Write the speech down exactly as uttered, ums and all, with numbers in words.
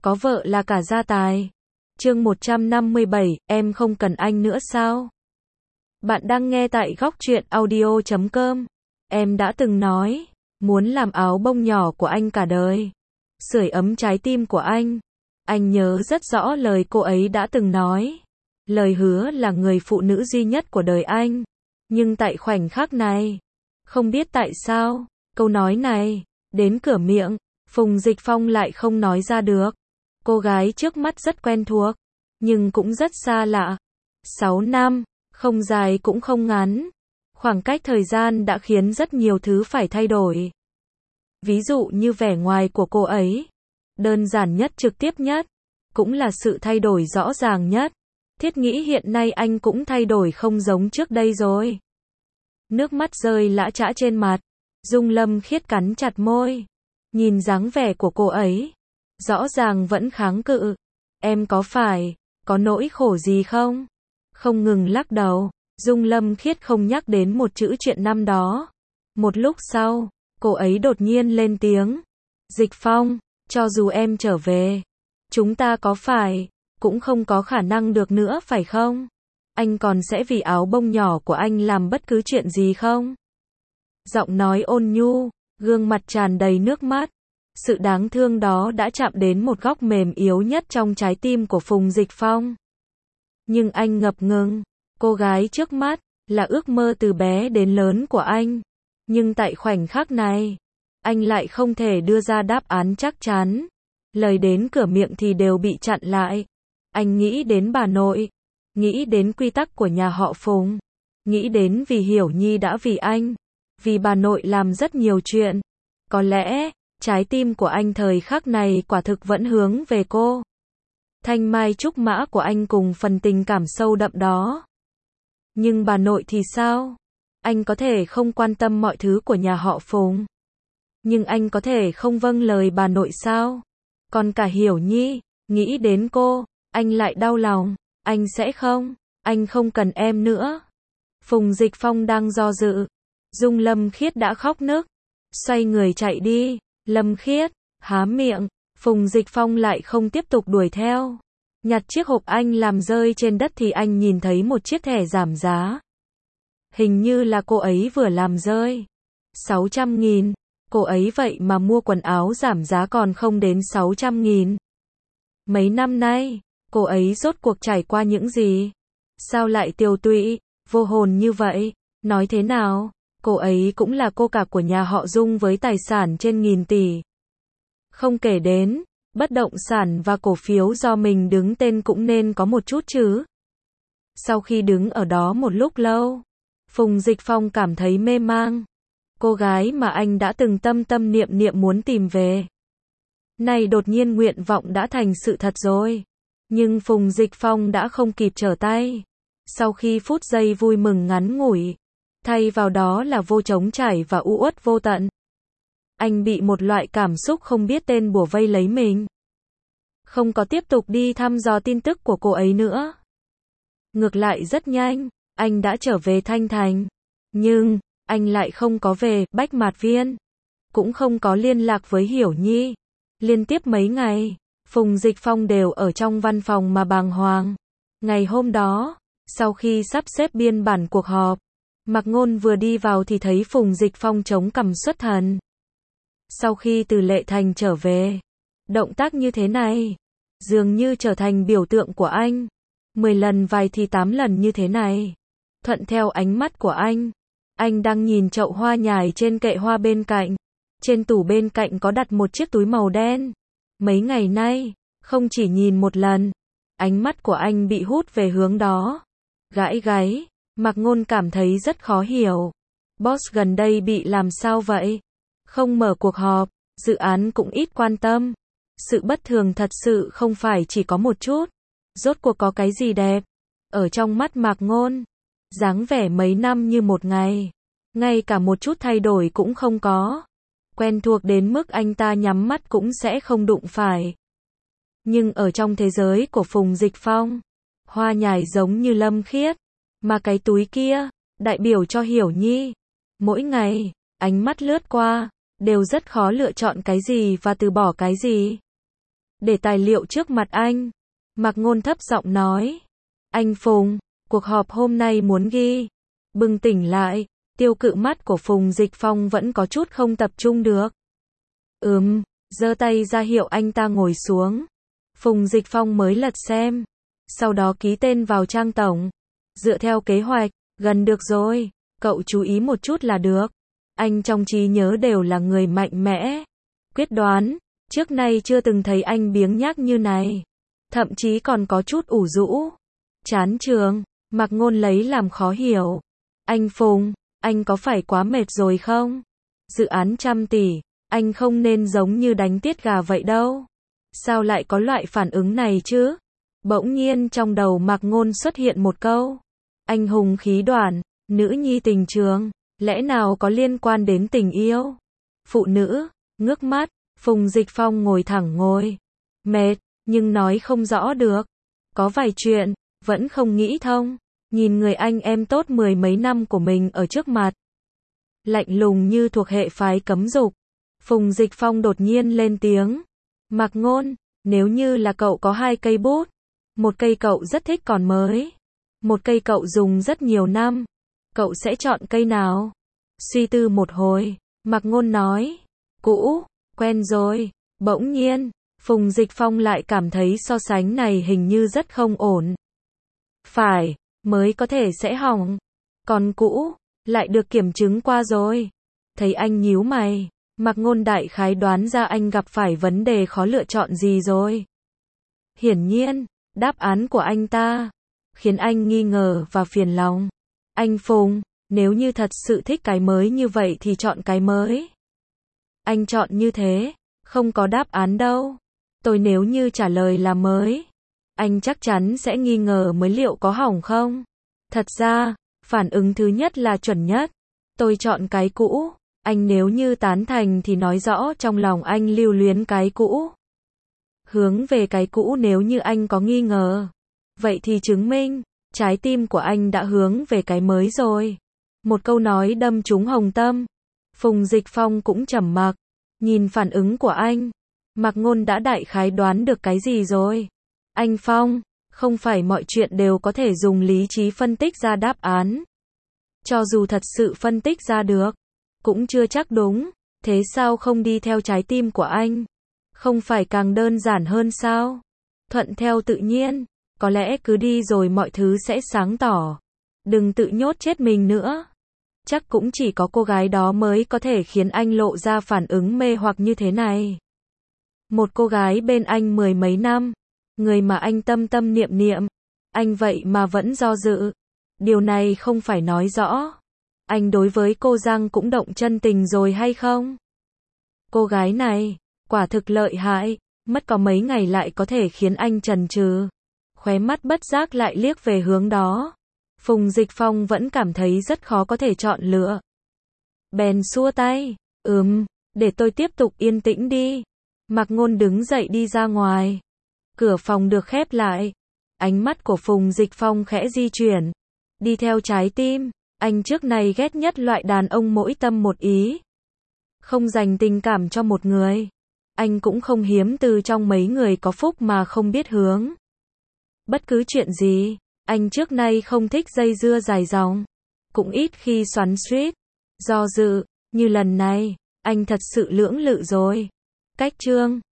có vợ là cả gia tài. Chương một trăm năm mươi bảy, em không cần anh nữa sao? Bạn đang nghe tại góc truyện audio chấm com. Em đã từng nói, muốn làm áo bông nhỏ của anh cả đời. Sưởi ấm trái tim của anh. Anh nhớ rất rõ lời cô ấy đã từng nói. Lời hứa là người phụ nữ duy nhất của đời anh. Nhưng tại khoảnh khắc này, không biết tại sao, câu nói này, đến cửa miệng, Phùng Dịch Phong lại không nói ra được. Cô gái trước mắt rất quen thuộc, nhưng cũng rất xa lạ. Sáu năm, không dài cũng không ngắn. Khoảng cách thời gian đã khiến rất nhiều thứ phải thay đổi. Ví dụ như vẻ ngoài của cô ấy. Đơn giản nhất, trực tiếp nhất. Cũng là sự thay đổi rõ ràng nhất. Thiết nghĩ hiện nay anh cũng thay đổi không giống trước đây rồi. Nước mắt rơi lã chã trên mặt. Dung Lâm Khiết cắn chặt môi. Nhìn dáng vẻ của cô ấy. Rõ ràng vẫn kháng cự. Em có phải, có nỗi khổ gì không? Không ngừng lắc đầu. Dung Lâm Khiết không nhắc đến một chữ chuyện năm đó. Một lúc sau, cô ấy đột nhiên lên tiếng. Dịch Phong, cho dù em trở về, chúng ta có phải, cũng không có khả năng được nữa phải không? Anh còn sẽ vì áo bông nhỏ của anh làm bất cứ chuyện gì không? Giọng nói ôn nhu, gương mặt tràn đầy nước mắt. Sự đáng thương đó đã chạm đến một góc mềm yếu nhất trong trái tim của Phùng Dịch Phong. Nhưng anh ngập ngừng. Cô gái trước mắt, là ước mơ từ bé đến lớn của anh. Nhưng tại khoảnh khắc này, anh lại không thể đưa ra đáp án chắc chắn. Lời đến cửa miệng thì đều bị chặn lại. Anh nghĩ đến bà nội. Nghĩ đến quy tắc của nhà họ Phùng. Nghĩ đến vì Hiểu Nhi đã vì anh. Vì bà nội làm rất nhiều chuyện. Có lẽ, trái tim của anh thời khắc này quả thực vẫn hướng về cô. Thanh mai trúc mã của anh cùng phần tình cảm sâu đậm đó. Nhưng bà nội thì sao? Anh có thể không quan tâm mọi thứ của nhà họ Phùng. Nhưng anh có thể không vâng lời bà nội sao? Còn cả Hiểu Nhi, nghĩ đến cô, anh lại đau lòng. Anh sẽ không, anh không cần em nữa. Phùng Dịch Phong đang do dự. Dung Lâm Khiết đã khóc nức. Xoay người chạy đi. Lâm Khiết, há miệng. Phùng Dịch Phong lại không tiếp tục đuổi theo. Nhặt chiếc hộp anh làm rơi trên đất thì anh nhìn thấy một chiếc thẻ giảm giá. Hình như là cô ấy vừa làm rơi. sáu trăm nghìn. Cô ấy vậy mà mua quần áo giảm giá còn không đến sáu trăm nghìn. Mấy năm nay, cô ấy rốt cuộc trải qua những gì? Sao lại tiều tụy, vô hồn như vậy? Nói thế nào, cô ấy cũng là cô cả của nhà họ Dung với tài sản trên nghìn tỷ. Không kể đến, bất động sản và cổ phiếu do mình đứng tên cũng nên có một chút chứ. Sau khi đứng ở đó một lúc lâu, Phùng Dịch Phong cảm thấy mê mang. Cô gái mà anh đã từng tâm tâm niệm niệm muốn tìm về. Này đột nhiên nguyện vọng đã thành sự thật rồi. Nhưng Phùng Dịch Phong đã không kịp trở tay. Sau khi phút giây vui mừng ngắn ngủi, thay vào đó là vô trống trải và u uất vô tận. Anh bị một loại cảm xúc không biết tên bủa vây lấy mình. Không có tiếp tục đi thăm dò tin tức của cô ấy nữa. Ngược lại rất nhanh, anh đã trở về Thanh Thành. Nhưng, anh lại không có về Bách Mạt Viên. Cũng không có liên lạc với Hiểu Nhi. Liên tiếp mấy ngày, Phùng Dịch Phong đều ở trong văn phòng mà bàng hoàng. Ngày hôm đó, sau khi sắp xếp biên bản cuộc họp, Mạc Ngôn vừa đi vào thì thấy Phùng Dịch Phong chống cằm xuất thần. Sau khi từ Lệ Thành trở về, động tác như thế này, dường như trở thành biểu tượng của anh. Mười lần vài thì tám lần như thế này. Thuận theo ánh mắt của anh, anh đang nhìn chậu hoa nhài trên kệ hoa bên cạnh. Trên tủ bên cạnh có đặt một chiếc túi màu đen. Mấy ngày nay, không chỉ nhìn một lần, ánh mắt của anh bị hút về hướng đó. Gãi gáy, Mạc Ngôn cảm thấy rất khó hiểu. Boss gần đây bị làm sao vậy? Không mở cuộc họp, dự án cũng ít quan tâm. Sự bất thường thật sự không phải chỉ có một chút. Rốt cuộc có cái gì đẹp? Ở trong mắt Mạc Ngôn, dáng vẻ mấy năm như một ngày. Ngay cả một chút thay đổi cũng không có. Quen thuộc đến mức anh ta nhắm mắt cũng sẽ không đụng phải. Nhưng ở trong thế giới của Phùng Dịch Phong, hoa nhài giống như Lâm Khiết. Mà cái túi kia, đại biểu cho Hiểu Nhi. Mỗi ngày, ánh mắt lướt qua, đều rất khó lựa chọn cái gì và từ bỏ cái gì. để tài liệu trước mặt anh. Mạc Ngôn thấp giọng nói. Anh Phùng, cuộc họp hôm nay muốn ghi. Bừng tỉnh lại, tiêu cự mắt của Phùng Dịch Phong vẫn có chút không tập trung được. Ừm, giơ tay ra hiệu anh ta ngồi xuống. Phùng Dịch Phong mới lật xem. Sau đó ký tên vào trang tổng. Dựa theo kế hoạch, gần được rồi, cậu chú ý một chút là được. Anh trong trí nhớ đều là người mạnh mẽ, quyết đoán, trước nay chưa từng thấy anh biếng nhác như này. Thậm chí còn có chút ủ rũ. Chán trường, Mạc Ngôn lấy làm khó hiểu. Anh Phùng, anh có phải quá mệt rồi không? Dự án trăm tỷ, anh không nên giống như đánh tiết gà vậy đâu. Sao lại có loại phản ứng này chứ? Bỗng nhiên trong đầu Mạc Ngôn xuất hiện một câu. Anh hùng khí đoản, nữ nhi tình trường, lẽ nào có liên quan đến tình yêu? Phụ nữ, ngước mắt, Phùng Dịch Phong ngồi thẳng ngồi. Mệt, nhưng nói không rõ được. Có vài chuyện, vẫn không nghĩ thông. Nhìn người anh em tốt mười mấy năm của mình ở trước mặt. Lạnh lùng như thuộc hệ phái cấm dục. Phùng Dịch Phong đột nhiên lên tiếng. Mạc Ngôn, nếu như là cậu có hai cây bút. Một cây cậu rất thích còn mới. Một cây cậu dùng rất nhiều năm. Cậu sẽ chọn cây nào? Suy tư một hồi, Mạc Ngôn nói. Cũ, quen rồi. Bỗng nhiên, Phùng Dịch Phong lại cảm thấy so sánh này hình như rất không ổn. Phải, mới có thể sẽ hỏng. Còn cũ, lại được kiểm chứng qua rồi. Thấy anh nhíu mày, Mạc Ngôn đại khái đoán ra anh gặp phải vấn đề khó lựa chọn gì rồi. Hiển nhiên, đáp án của anh ta khiến anh nghi ngờ và phiền lòng. Anh Phùng, nếu như thật sự thích cái mới như vậy thì chọn cái mới. Anh chọn như thế, không có đáp án đâu. Tôi nếu như trả lời là mới, anh chắc chắn sẽ nghi ngờ mới liệu có hỏng không? Thật ra, phản ứng thứ nhất là chuẩn nhất. Tôi chọn cái cũ. Anh nếu như tán thành thì nói rõ trong lòng anh lưu luyến cái cũ. Hướng về cái cũ nếu như anh có nghi ngờ. Vậy thì chứng minh, trái tim của anh đã hướng về cái mới rồi. Một câu nói đâm trúng hồng tâm. Phùng Dịch Phong cũng trầm mặc. Nhìn phản ứng của anh, Mạc Ngôn đã đại khái đoán được cái gì rồi. Anh Phong, không phải mọi chuyện đều có thể dùng lý trí phân tích ra đáp án. Cho dù thật sự phân tích ra được, cũng chưa chắc đúng. Thế sao không đi theo trái tim của anh? Không phải càng đơn giản hơn sao? Thuận theo tự nhiên, có lẽ cứ đi rồi mọi thứ sẽ sáng tỏ. Đừng tự nhốt chết mình nữa. Chắc cũng chỉ có cô gái đó mới có thể khiến anh lộ ra phản ứng mê hoặc như thế này. Một cô gái bên anh mười mấy năm, người mà anh tâm tâm niệm niệm, anh vậy mà vẫn do dự. Điều này không phải nói rõ anh đối với cô Giang cũng động chân tình rồi hay không? Cô gái này, quả thực lợi hại, mất có mấy ngày lại có thể khiến anh chần chừ. Khóe mắt bất giác lại liếc về hướng đó. Phùng Dịch Phong vẫn cảm thấy rất khó có thể chọn lựa. Bèn xua tay, ừm, để tôi tiếp tục yên tĩnh đi. Mạc Ngôn đứng dậy đi ra ngoài. Cửa phòng được khép lại. Ánh mắt của Phùng Dịch Phong khẽ di chuyển. Đi theo trái tim, anh trước này ghét nhất loại đàn ông mỗi tâm một ý. Không dành tình cảm cho một người. Anh cũng không hiếm từ trong mấy người có phúc mà không biết hướng. Bất cứ chuyện gì, anh trước nay không thích dây dưa dài dòng. Cũng ít khi xoắn xuýt, do dự, như lần này, anh thật sự lưỡng lự rồi. Cách chương